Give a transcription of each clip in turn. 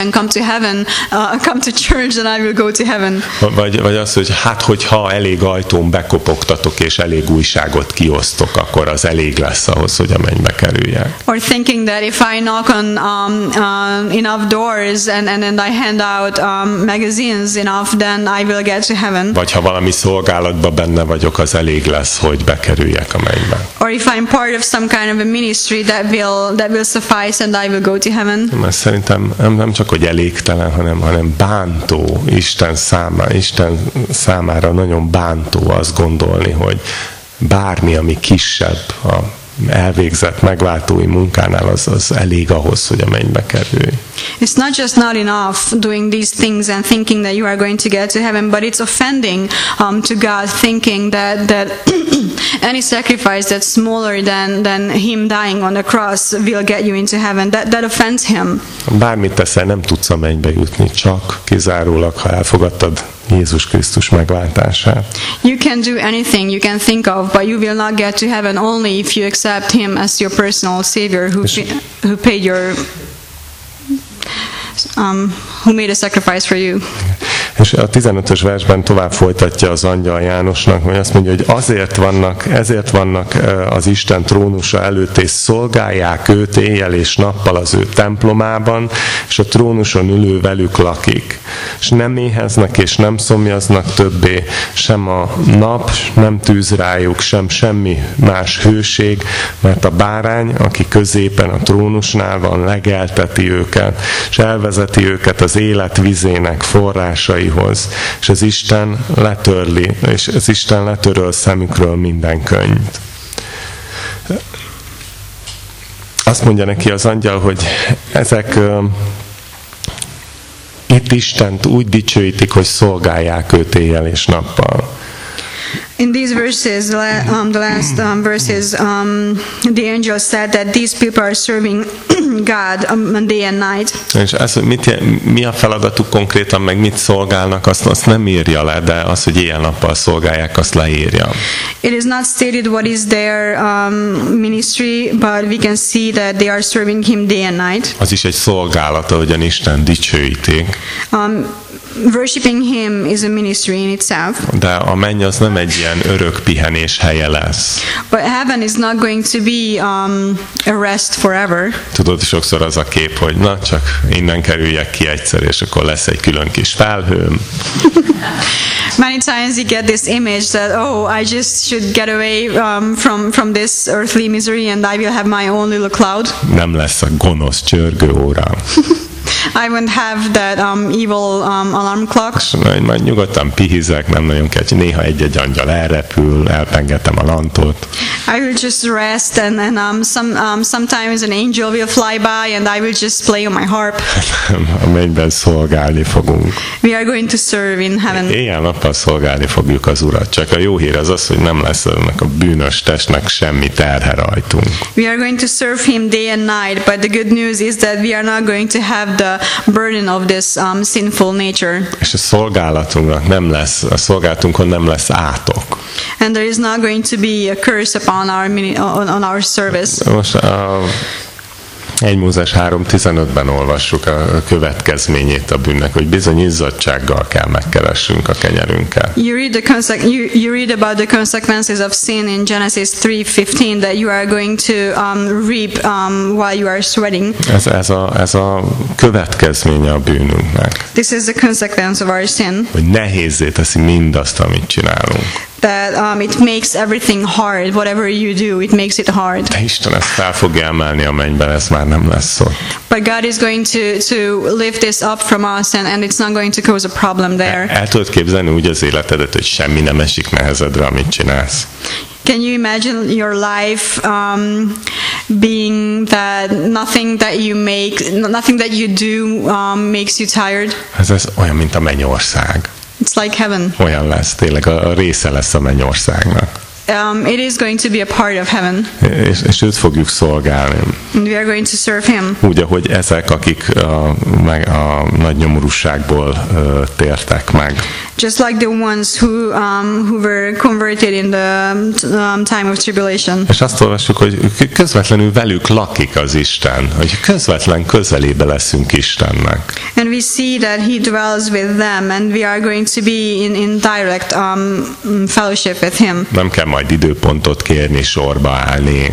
and come to heaven, come to church, and I will go to heaven. Vagy az, hogy hát, hogyha elég ajtón bekopogtatok, és elég újságot kiosztok, akkor az elég lesz ahhoz, hogy a mennybe kerüljek. Or thinking that if I knock on enough doors and then I hand out magazines enough, then I will get to heaven. Vagy ha valami szolgálatban benne vagyok, az elég lesz, hogy bekerüljek a mennybe. Or if I'm part of some kind of a ministry, that will suffice and I will go to heaven. Mert szerintem nem csak, hogy elégtelen, hanem bántó Isten számára nagyon bántó azt gondolni, hogy bármi, ami kisebb a elvégzett megváltói munkánál, az elég ahhoz, hogy a mennybe kerülj. It's not just not enough doing these things and thinking that you are going to get to heaven, but it's offending to God, thinking that any sacrifice that's smaller than Him dying on the cross will get you into heaven. That offends Him. Bármit teszel, nem tudsz a mennybe jutni, csak kizárólag, ha elfogadtad Jézus Krisztus megváltását. You can do anything you can think of, but you will not get to heaven only if you accept Him as your personal Savior who paid your who made a sacrifice for you. És a 15-ös versben tovább folytatja az angyal Jánosnak, hogy azt mondja, hogy ezért vannak az Isten trónusa előtt, és szolgálják őt éjjel és nappal az ő templomában, és a trónuson ülő velük lakik. És nem éheznek és nem szomjaznak többé, sem a nap nem tűz rájuk, sem semmi más hőség, mert a bárány, aki középen a trónusnál van, legelteti őket, és elvezeti őket az élet vizének forrásaihoz, és az Isten letöröl szemükről minden könyvet. Azt mondja neki az angyal, hogy ezek itt Istent úgy dicsőítik, hogy szolgálják őt éjjel és nappal. In these verses, the last verses, the angel said that these people are serving God day and night. És ez, mi a feladatuk konkrétan, meg mit szolgálnak, azt nem írja le, de az, hogy éjjel-nappal szolgálják, azt leírja. It is not stated what is their ministry, but we can see that they are serving Him day and night. Az is egy szolgálat, ahogyan Isten dicsőítik. Worshiping Him is a ministry in itself. De a menny az nem egy ilyen örök pihenés helye lesz. But heaven is not going to be a rest forever. Tudod, sokszor az a kép, hogy na, csak innen kerüljek ki egyszer, és akkor lesz egy külön kis felhőm. Many times you get this image that, I just should get away from this earthly misery and I will have my own little cloud. Nem lesz a gonosz csörgő órám. I won't have that evil alarm clock. Majd nyugodtan pihizek, nem nagyon kell. Néha egy-egy angyal elrepül, elpengetem a lantot. I will just rest and sometimes an angel will fly by and I will just play on my harp. A mennyben szolgálni fogunk. We are going to serve in heaven. Éjjel-nappal szolgálni fogjuk az Urat. Csak a jó hír az, hogy nem lesz ennek a bűnös testnek semmi terhe rajtunk. We are going to serve Him day and night, but the good news is that we are not going to have the burden of this sinful nature. És a szolgálatunkon nem lesz átok. And there is not going to be a curse upon our service. Most 1 Mózes 3:15-ben olvassuk a következményét a bűnnek, hogy bizony izzadtsággal kell megkeressünk a kenyerünket. You read about the consequences of sin in Genesis 3:15 that you are going to reap while you are sweating. Ez a következménye a bűnünknek. This is the consequence of our sin. Hogy nehézzé teszi mindazt, amit csinálunk. That it makes everything hard. Whatever you do, it makes it hard. De Isten ezt fel fogja emelni a mennyben, ez már nem lesz ott. But God is going to lift this up from us, and it's not going to cause a problem there. El tudod képzelni úgy az életedet, hogy semmi nem esik nehezedre, amit csinálsz? Can you imagine your life being that nothing that you do makes you tired? Ez olyan, mint a mennyország. It's like heaven. Olyan lesz, tényleg a része lesz a mennyországnak. It is going to be a part of heaven. És őt fogjuk szolgálni. And we are going to serve Him. Úgy, ahogy ezek, akik a nagy nyomorúságból tértek meg. just like the ones who were converted in the time of tribulation. És azt olvassuk, hogy közvetlenül velük lakik az Isten, hogy közvetlen közelébe leszünk Istennek. And we see that He dwells with them, and we are going to be in direct fellowship with Him. Nem kell majd időpontot kérni, sorba állni.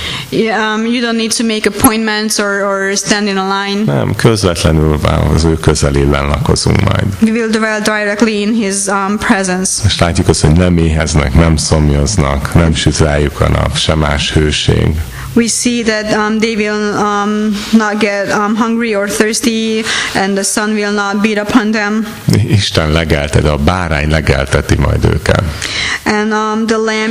You don't need to make appointments or stand in a line. Nem, közvetlenül az ő közelében lakozunk majd. We will dwell directly in His presence. És látjuk azt, hogy nem éheznek, nem szomjaznak, nem süt rájuk a nap, sem más hőség. We see that they will not get hungry or thirsty, and the sun will not beat upon them. Isten legelteti, a bárány legelteti majd őket. And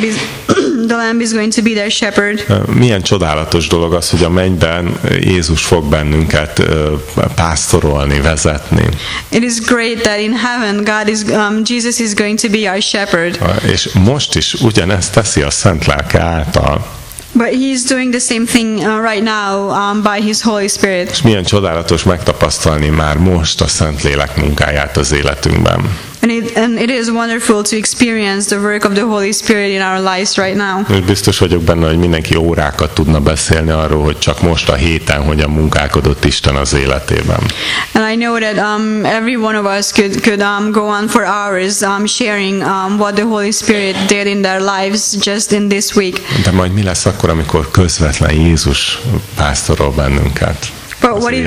the lamb is going to be their shepherd. Milyen csodálatos dolog az, hogy a mennyben Jézus fog bennünket pásztorolni, vezetni. It is great that in heaven Jesus is going to be our shepherd. És most is ugyanezt teszi a Szent Lelke által. But He is doing the same thing right now by His Holy Spirit. És milyen csodálatos megtapasztalni már most a Szentlélek munkáját az életünkben. And it is wonderful to experience the work of the Holy Spirit in our lives right now. És biztos vagyok benne, hogy mindenki órákat tudna beszélni arról, hogy csak most a héten hogyan munkálkodott Isten az életében. And I know that every one of us could go on for hours sharing what the Holy Spirit did in their lives just in this week. De majd mi lesz akkor, amikor közvetlen Jézus pásztorol bennünket? But what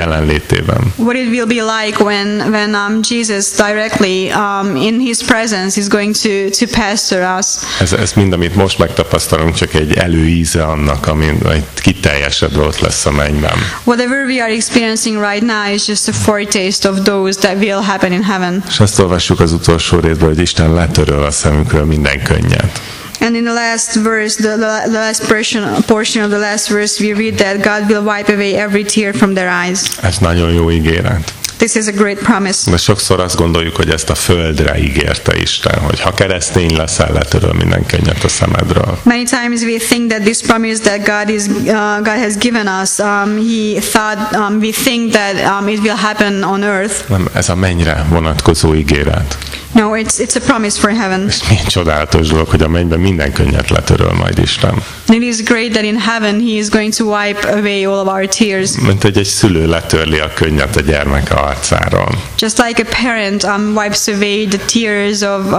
it will be like when Jesus directly in His presence is going to pastor us. Ez mind, amit most megtapasztalunk, csak egy előíze annak, ami kiteljesedve ott lesz a mennyben. Whatever we are experiencing right now is just a foretaste of those that will happen in heaven. És azt olvassuk az utolsó részből, hogy Isten letöröl a szemünkről minden könnyet. And in the last verse, the last portion of the last verse, we read that God will wipe away every tear from their eyes. Ez nagyon jó ígéret. This is a great promise. De sokszor azt gondoljuk, hogy ezt a földre ígérte Isten, hogy ha keresztény leszel, letöröl minden könnyet a szemedről. Many times we think that this promise that God has given us, we think that it will happen on earth. Nem, ez a mennyre vonatkozó ígéret. No, it's a promise for heaven. És milyen csodálatos dolog, hogy a mennyben minden könnyet letöröl majd Isten. It is great that in heaven He is going to wipe away all of our tears. Mint egy szülő letörli a könnyet a gyermeke arcáról. Just like a parent wipes away the tears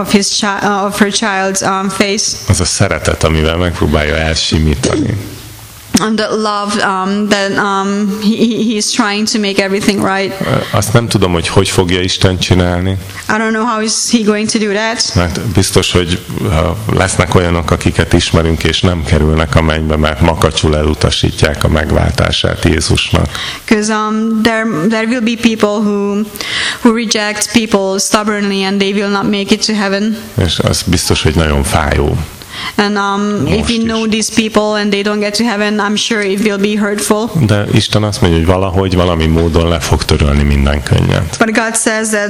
of her child's face. Az a szeretet, amivel megpróbálja elsimítani. And that love that he is trying to make everything right. Azt nem tudom, hogy fogja Isten csinálni. I don't know how is He going to do that. Mert biztos, hogy lesznek olyanok, akiket ismerünk, és nem kerülnek a mennybe, mert makacsul elutasítják a megváltását Jézusnak. Because there will be people who reject people stubbornly, and they will not make it to heaven. És az biztos, hogy nagyon fájó. And if we know these people and they don't get to heaven, I'm sure it will be hurtful. De Isten azt mondja, hogy valami módon le fog törölni minden könnyet. But God says that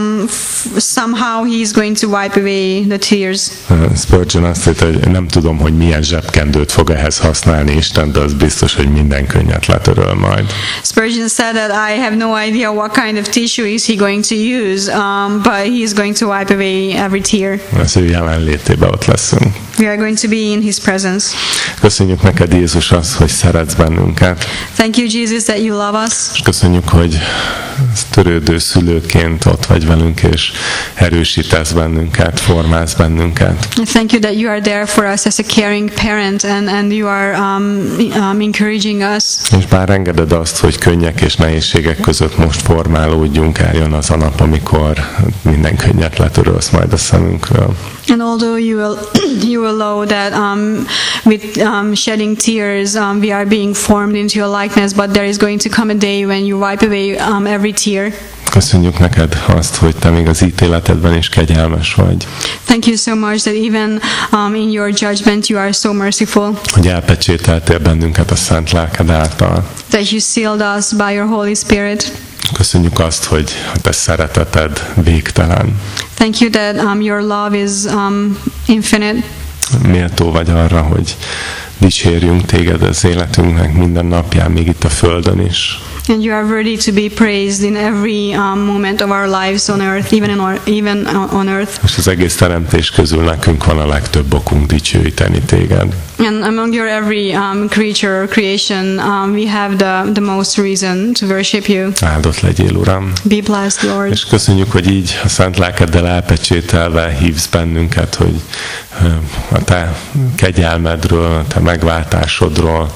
somehow He is going to wipe away the tears. Spurgeon azt mondta, hogy nem tudom, hogy milyen zsebkendőt fog ehhez használni Isten, de az biztos, hogy minden könnyet letöröl majd. Spurgeon said that I have no idea what kind of tissue is He going to use, but He is going to wipe away every tear. Az ő jelenlétében ott leszünk. We are going to be in His presence. Köszönjük neked, Jézus, azt, hogy szeretsz bennünket. Thank you, Jesus, that you love us. És köszönjük, hogy törődő szülőként ott vagy velünk, és erősítesz bennünket, formálsz bennünket. Thank you that you are there for us as a caring parent, and you are encouraging us. És bár engeded azt, hogy könnyek és nehézségek között most formálódjunk, eljön az a nap, amikor minden könnyet letörölsz majd a szemünkről. And although you allow that with shedding tears we are being formed into your likeness, but there is going to come a day when you wipe away every tear. Köszönjük neked azt, hogy te még az ítéletedben is kegyelmes vagy. Thank you so much that even in your judgment you are so merciful. Hogy elpecsételtél bennünket a Szent Lelked által. That you sealed us by your Holy Spirit. Köszönjük azt, hogy a te szereteted végtelen. Thank you that your love is infinite. Méltó vagy arra, hogy dicsérjünk téged az életünknek minden napján, még itt a földön is. And you are worthy to be praised in every moment of our lives on earth, even on earth. És az egész teremtés közül nekünk van a legtöbb okunk dicsőíteni téged. And among your every creature or creation, we have the most reason to worship you. Áldott legyél, Uram. Be blessed, Lord. És köszönjük, hogy így a Szent Lelkeddel elpecsételve hívsz bennünket, hogy a te kegyelmedről, a te megváltásodról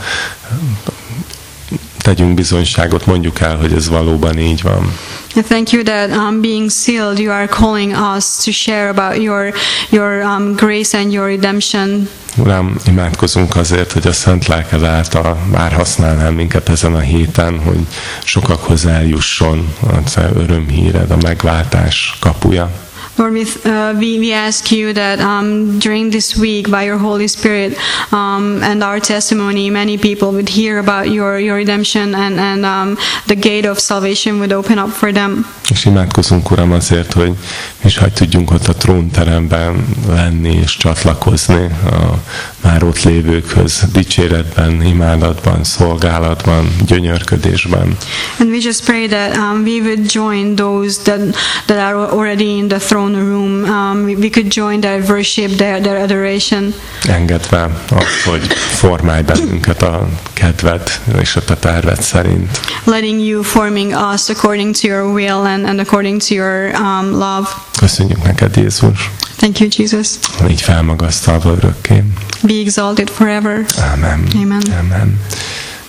tegyünk bizonyságot, mondjuk el, hogy ez valóban így van. And thank you that being sealed, you are calling us to share about your grace and your redemption. Uram, imádkozunk azért, hogy a Szent Lelked által már használnál minket ezen a héten, hogy sokakhoz eljusson a te örömhíred, a megváltás kapuja. Lord, we ask you that during this week, by your Holy Spirit and our testimony, many people would hear about your redemption and the gate of salvation would open up for them. És imádkozunk, Uram, azért, hogy mi is hagy tudjunk ott a trónteremben lenni és csatlakozni a már ott lévőkhöz, dicséretben, imádatban, szolgálatban, gyönyörködésben. And we just pray that we would join those that are already in the throne room. We could join their worship, their adoration. Engedve azt, hogy formálj bennünket a kedved és a te terved szerint. Letting you forming us according to your will and according to your love. Köszönjük neked, Jézus. Thank you, Jesus. Így felmagasztalva örökké. Be exalted forever. Amen. Amen. Amen.